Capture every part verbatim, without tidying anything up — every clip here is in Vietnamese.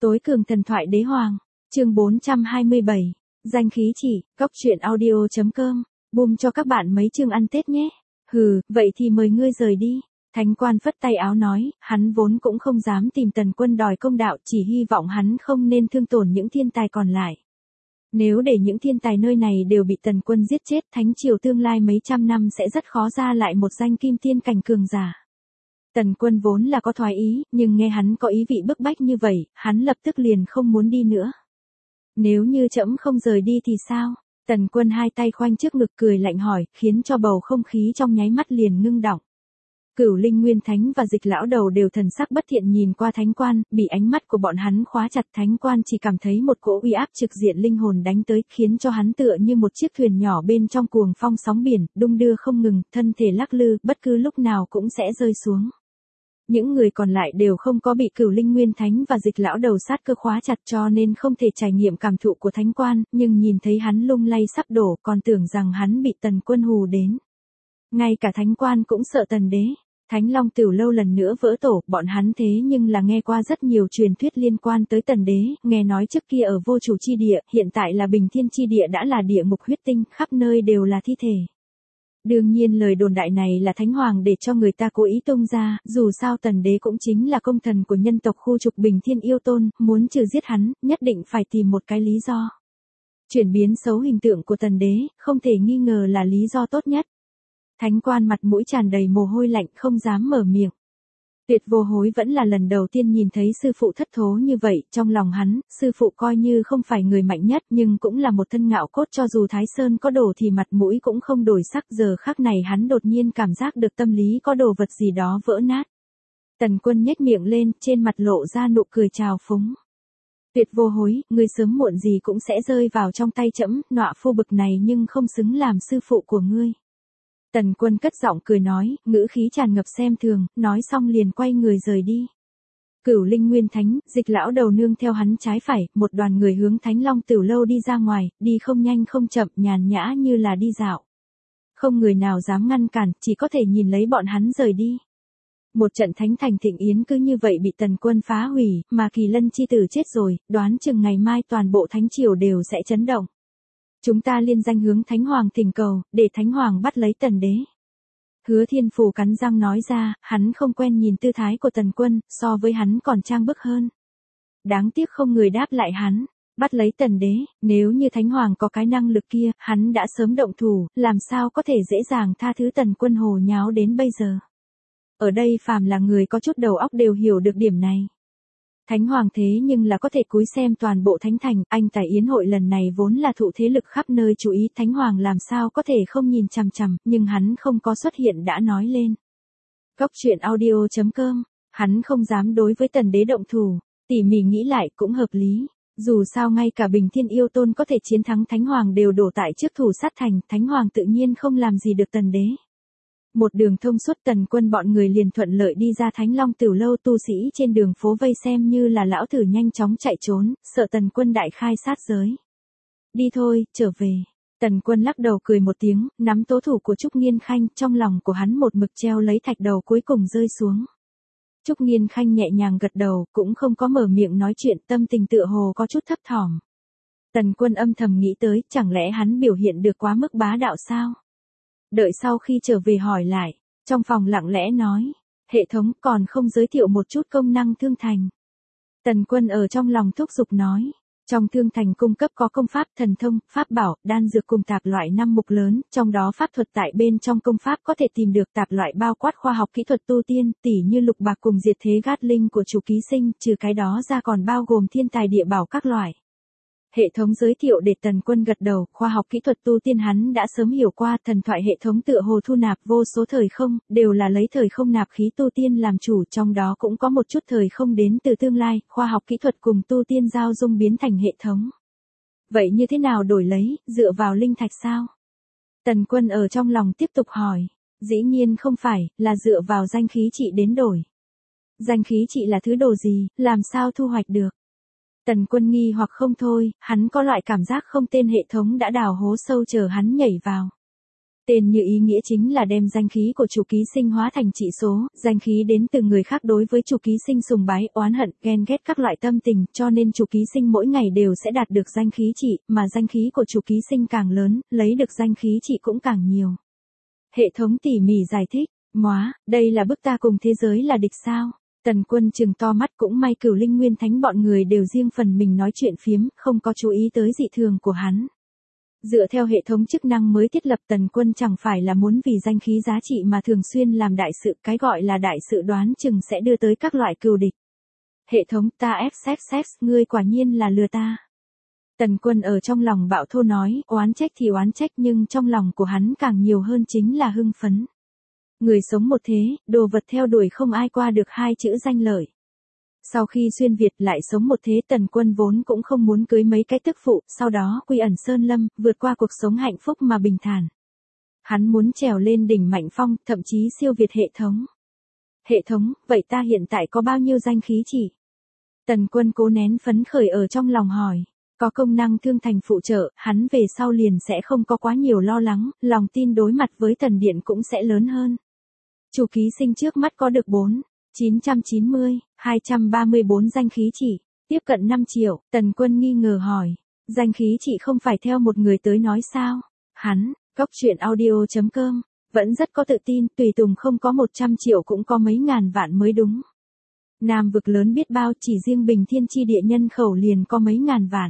Tối cường thần thoại đế hoàng, chương bốn trăm hai mươi bảy, danh khí chỉ, cóc truyện audio chấm com, boom cho các bạn mấy chương ăn Tết nhé. Hừ, vậy thì mời ngươi rời đi. Thánh quan phất tay áo nói, hắn vốn cũng không dám tìm Tần Quân đòi công đạo, chỉ hy vọng hắn không nên thương tổn những thiên tài còn lại. Nếu để những thiên tài nơi này đều bị Tần Quân giết chết, thánh triều tương lai mấy trăm năm sẽ rất khó ra lại một danh kim tiên cảnh cường giả. Tần Quân vốn là có thoái ý, nhưng nghe hắn có ý vị bức bách như vậy, hắn lập tức liền không muốn đi nữa. Nếu như trẫm không rời đi thì sao? Tần Quân hai tay khoanh trước ngực cười lạnh hỏi, khiến cho bầu không khí trong nháy mắt liền ngưng đọng. Cửu Linh Nguyên Thánh và Dịch lão đầu đều thần sắc bất thiện nhìn qua Thánh Quan, bị ánh mắt của bọn hắn khóa chặt. Thánh Quan chỉ cảm thấy một cỗ uy áp trực diện linh hồn đánh tới, khiến cho hắn tựa như một chiếc thuyền nhỏ bên trong cuồng phong sóng biển, đung đưa không ngừng, thân thể lắc lư, bất cứ lúc nào cũng sẽ rơi xuống. Những người còn lại đều không có bị Cửu Linh Nguyên Thánh và Dịch lão đầu sát cơ khóa chặt, cho nên không thể trải nghiệm cảm thụ của Thánh Quan, nhưng nhìn thấy hắn lung lay sắp đổ, còn tưởng rằng hắn bị Tần Quân hù đến. Ngay cả Thánh Quan cũng sợ Tần Đế. Thánh Long Tửu Lâu lần nữa vỡ tổ, bọn hắn thế nhưng là nghe qua rất nhiều truyền thuyết liên quan tới Tần Đế, nghe nói trước kia ở vô chủ chi địa, hiện tại là Bình Thiên chi địa đã là địa ngục huyết tinh, khắp nơi đều là thi thể. Đương nhiên lời đồn đại này là Thánh Hoàng để cho người ta cố ý tung ra, dù sao Tần Đế cũng chính là công thần của nhân tộc khu trục Bình Thiên yêu tôn, muốn trừ giết hắn, nhất định phải tìm một cái lý do. Chuyển biến xấu hình tượng của Tần Đế, không thể nghi ngờ là lý do tốt nhất. Thánh Quan mặt mũi tràn đầy mồ hôi lạnh, không dám mở miệng. Tuyệt Vô Hối vẫn là lần đầu tiên nhìn thấy sư phụ thất thố như vậy, trong lòng hắn, sư phụ coi như không phải người mạnh nhất nhưng cũng là một thân ngạo cốt, cho dù Thái Sơn có đổ thì mặt mũi cũng không đổi sắc. Giờ khắc này hắn đột nhiên cảm giác được tâm lý có đồ vật gì đó vỡ nát. Tần Quân nhếch miệng lên, trên mặt lộ ra nụ cười trào phúng. Tuyệt Vô Hối, ngươi sớm muộn gì cũng sẽ rơi vào trong tay trẫm, nọa phu bực này nhưng không xứng làm sư phụ của ngươi. Tần Quân cất giọng cười nói, ngữ khí tràn ngập xem thường, nói xong liền quay người rời đi. Cửu Linh Nguyên Thánh, Dịch lão đầu nương theo hắn trái phải, một đoàn người hướng Thánh Long Tửu Lâu đi ra ngoài, đi không nhanh không chậm, nhàn nhã như là đi dạo. Không người nào dám ngăn cản, chỉ có thể nhìn lấy bọn hắn rời đi. Một trận thánh thành thịnh yến cứ như vậy bị Tần Quân phá hủy, mà Kỳ Lân chi tử chết rồi, đoán chừng ngày mai toàn bộ thánh triều đều sẽ chấn động. Chúng ta liên danh hướng Thánh Hoàng thỉnh cầu, để Thánh Hoàng bắt lấy Tần Đế. Hứa Thiên Phù cắn răng nói ra, hắn không quen nhìn tư thái của Tần Quân, so với hắn còn trang bức hơn. Đáng tiếc không người đáp lại hắn, bắt lấy Tần Đế, nếu như Thánh Hoàng có cái năng lực kia, hắn đã sớm động thủ, làm sao có thể dễ dàng tha thứ Tần Quân hồ nháo đến bây giờ. Ở đây phàm là người có chút đầu óc đều hiểu được điểm này. Thánh Hoàng thế nhưng là có thể cúi xem toàn bộ Thánh Thành, anh tài yến hội lần này vốn là thụ thế lực khắp nơi chú ý, Thánh Hoàng làm sao có thể không nhìn chằm chằm, nhưng hắn không có xuất hiện đã nói lên. Cóc truyện audio chấm com, hắn không dám đối với Tần Đế động thủ, tỉ mỉ nghĩ lại cũng hợp lý. Dù sao ngay cả Bình Thiên yêu tôn có thể chiến thắng Thánh Hoàng đều đổ tại trước thủ sát thành, Thánh Hoàng tự nhiên không làm gì được Tần Đế. Một đường thông suốt, Tần Quân bọn người liền thuận lợi đi ra Thánh Long Tửu Lâu, tu sĩ trên đường phố vây xem như là lão thử nhanh chóng chạy trốn, sợ Tần Quân đại khai sát giới. Đi thôi, trở về. Tần Quân lắc đầu cười một tiếng, nắm tố thủ của Trúc Nghiên Khanh, trong lòng của hắn một mực treo lấy thạch đầu cuối cùng rơi xuống. Trúc Nghiên Khanh nhẹ nhàng gật đầu, cũng không có mở miệng nói chuyện, tâm tình tựa hồ có chút thấp thỏm. Tần Quân âm thầm nghĩ tới, chẳng lẽ hắn biểu hiện được quá mức bá đạo sao? Đợi sau khi trở về hỏi lại, trong phòng lặng lẽ nói, hệ thống còn không giới thiệu một chút công năng thương thành. Tần Quân ở trong lòng thúc giục nói, trong thương thành cung cấp có công pháp, thần thông, pháp bảo, đan dược cùng tạp loại năm mục lớn, trong đó pháp thuật tại bên trong công pháp có thể tìm được tạp loại bao quát khoa học kỹ thuật tu tiên, tỉ như lục bạc cùng diệt thế gát linh của chủ ký sinh, trừ cái đó ra còn bao gồm thiên tài địa bảo các loại. Hệ thống giới thiệu để Tần Quân gật đầu, khoa học kỹ thuật tu tiên hắn đã sớm hiểu qua, thần thoại hệ thống tựa hồ thu nạp vô số thời không, đều là lấy thời không nạp khí tu tiên làm chủ, trong đó cũng có một chút thời không đến từ tương lai, khoa học kỹ thuật cùng tu tiên giao dung biến thành hệ thống. Vậy như thế nào đổi lấy, dựa vào linh thạch sao? Tần Quân ở trong lòng tiếp tục hỏi, dĩ nhiên không phải, là dựa vào danh khí trị đến đổi. Danh khí trị là thứ đồ gì, làm sao thu hoạch được? Tần Quân nghi hoặc không thôi, hắn có loại cảm giác không tên hệ thống đã đào hố sâu chờ hắn nhảy vào. T Tên như ý nghĩa chính là đem danh khí của chủ ký sinh hóa thành trị số, danh khí đến từ người khác đối với chủ ký sinh sùng bái, oán hận, ghen ghét các loại tâm tình, cho nên chủ ký sinh mỗi ngày đều sẽ đạt được danh khí trị, mà danh khí của chủ ký sinh càng lớn, lấy được danh khí trị cũng càng nhiều. Hệ thống tỉ mỉ giải thích, móa, đây là bức ta cùng thế giới là địch sao? Tần Quân trừng to mắt, cũng may Cửu Linh Nguyên Thánh bọn người đều riêng phần mình nói chuyện phiếm, không có chú ý tới dị thường của hắn. Dựa theo hệ thống chức năng mới thiết lập, Tần Quân chẳng phải là muốn vì danh khí giá trị mà thường xuyên làm đại sự, cái gọi là đại sự đoán chừng sẽ đưa tới các loại cừu địch. Hệ thống, ta ép sex sex, ngươi quả nhiên là lừa ta. Tần Quân ở trong lòng bạo thô nói, oán trách thì oán trách, nhưng trong lòng của hắn càng nhiều hơn chính là hưng phấn. Người sống một thế, đồ vật theo đuổi không ai qua được hai chữ danh lợi. Sau khi xuyên Việt lại sống một thế, Tần Quân vốn cũng không muốn cưới mấy cái tức phụ, sau đó quy ẩn sơn lâm, vượt qua cuộc sống hạnh phúc mà bình thản. Hắn muốn trèo lên đỉnh mạnh phong, thậm chí siêu việt hệ thống. Hệ thống, vậy ta hiện tại có bao nhiêu danh khí chỉ? Tần Quân cố nén phấn khởi ở trong lòng hỏi. Có công năng thương thành phụ trợ, hắn về sau liền sẽ không có quá nhiều lo lắng, lòng tin đối mặt với thần điện cũng sẽ lớn hơn. Chủ ký sinh trước mắt có được bốn nghìn chín trăm chín mươi, hai trăm ba mươi bốn danh khí chỉ, tiếp cận năm triệu, Tần Quân nghi ngờ hỏi. Danh khí chỉ không phải theo một người tới nói sao? Hắn, Cóc Truyện Audio chấm com, vẫn rất có tự tin, tùy tùng không có một trăm triệu cũng có mấy ngàn vạn mới đúng. Nam vực lớn biết bao, chỉ riêng Bình Thiên chi địa nhân khẩu liền có mấy ngàn vạn.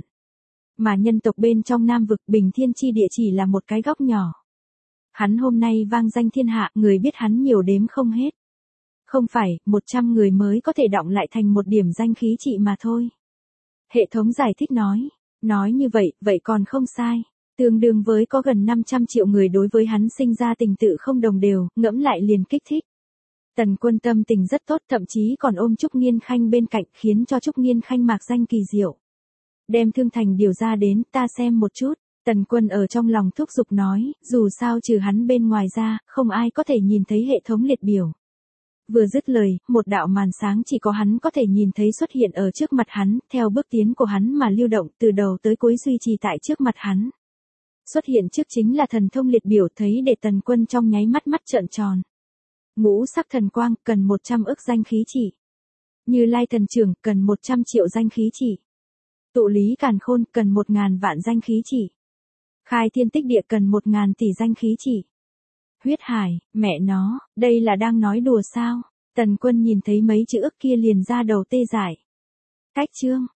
Mà nhân tộc bên trong Nam vực, Bình Thiên chi địa chỉ là một cái góc nhỏ. Hắn hôm nay vang danh thiên hạ, người biết hắn nhiều đếm không hết. Không phải, một trăm người mới có thể đọng lại thành một điểm danh khí trị mà thôi. Hệ thống giải thích nói. Nói như vậy, vậy còn không sai. Tương đương với có gần năm trăm triệu người đối với hắn sinh ra tình tự không đồng đều, ngẫm lại liền kích thích. Tần Quân tâm tình rất tốt, thậm chí còn ôm Trúc Nghiên Khanh bên cạnh, khiến cho Trúc Nghiên Khanh mạc danh kỳ diệu. Đem Thương Thành điều ra đến, ta xem một chút. Tần Quân ở trong lòng thúc giục nói, dù sao trừ hắn bên ngoài ra, không ai có thể nhìn thấy hệ thống liệt biểu. Vừa dứt lời, một đạo màn sáng chỉ có hắn có thể nhìn thấy xuất hiện ở trước mặt hắn, theo bước tiến của hắn mà lưu động từ đầu tới cuối duy trì tại trước mặt hắn. Xuất hiện trước chính là thần thông liệt biểu, thấy để Tần Quân trong nháy mắt mắt trợn tròn. Ngũ sắc thần quang, cần một trăm ức danh khí chỉ. Như Lai thần trưởng, cần một trăm triệu danh khí chỉ. Tụ lý càn khôn, cần một ngàn vạn danh khí chỉ. Khai thiên tích địa, cần một ngàn tỷ danh khí chỉ. Huyết hải, mẹ nó, đây là đang nói đùa sao? Tần Quân nhìn thấy mấy chữ ức kia liền ra đầu tê dại. Cách chương.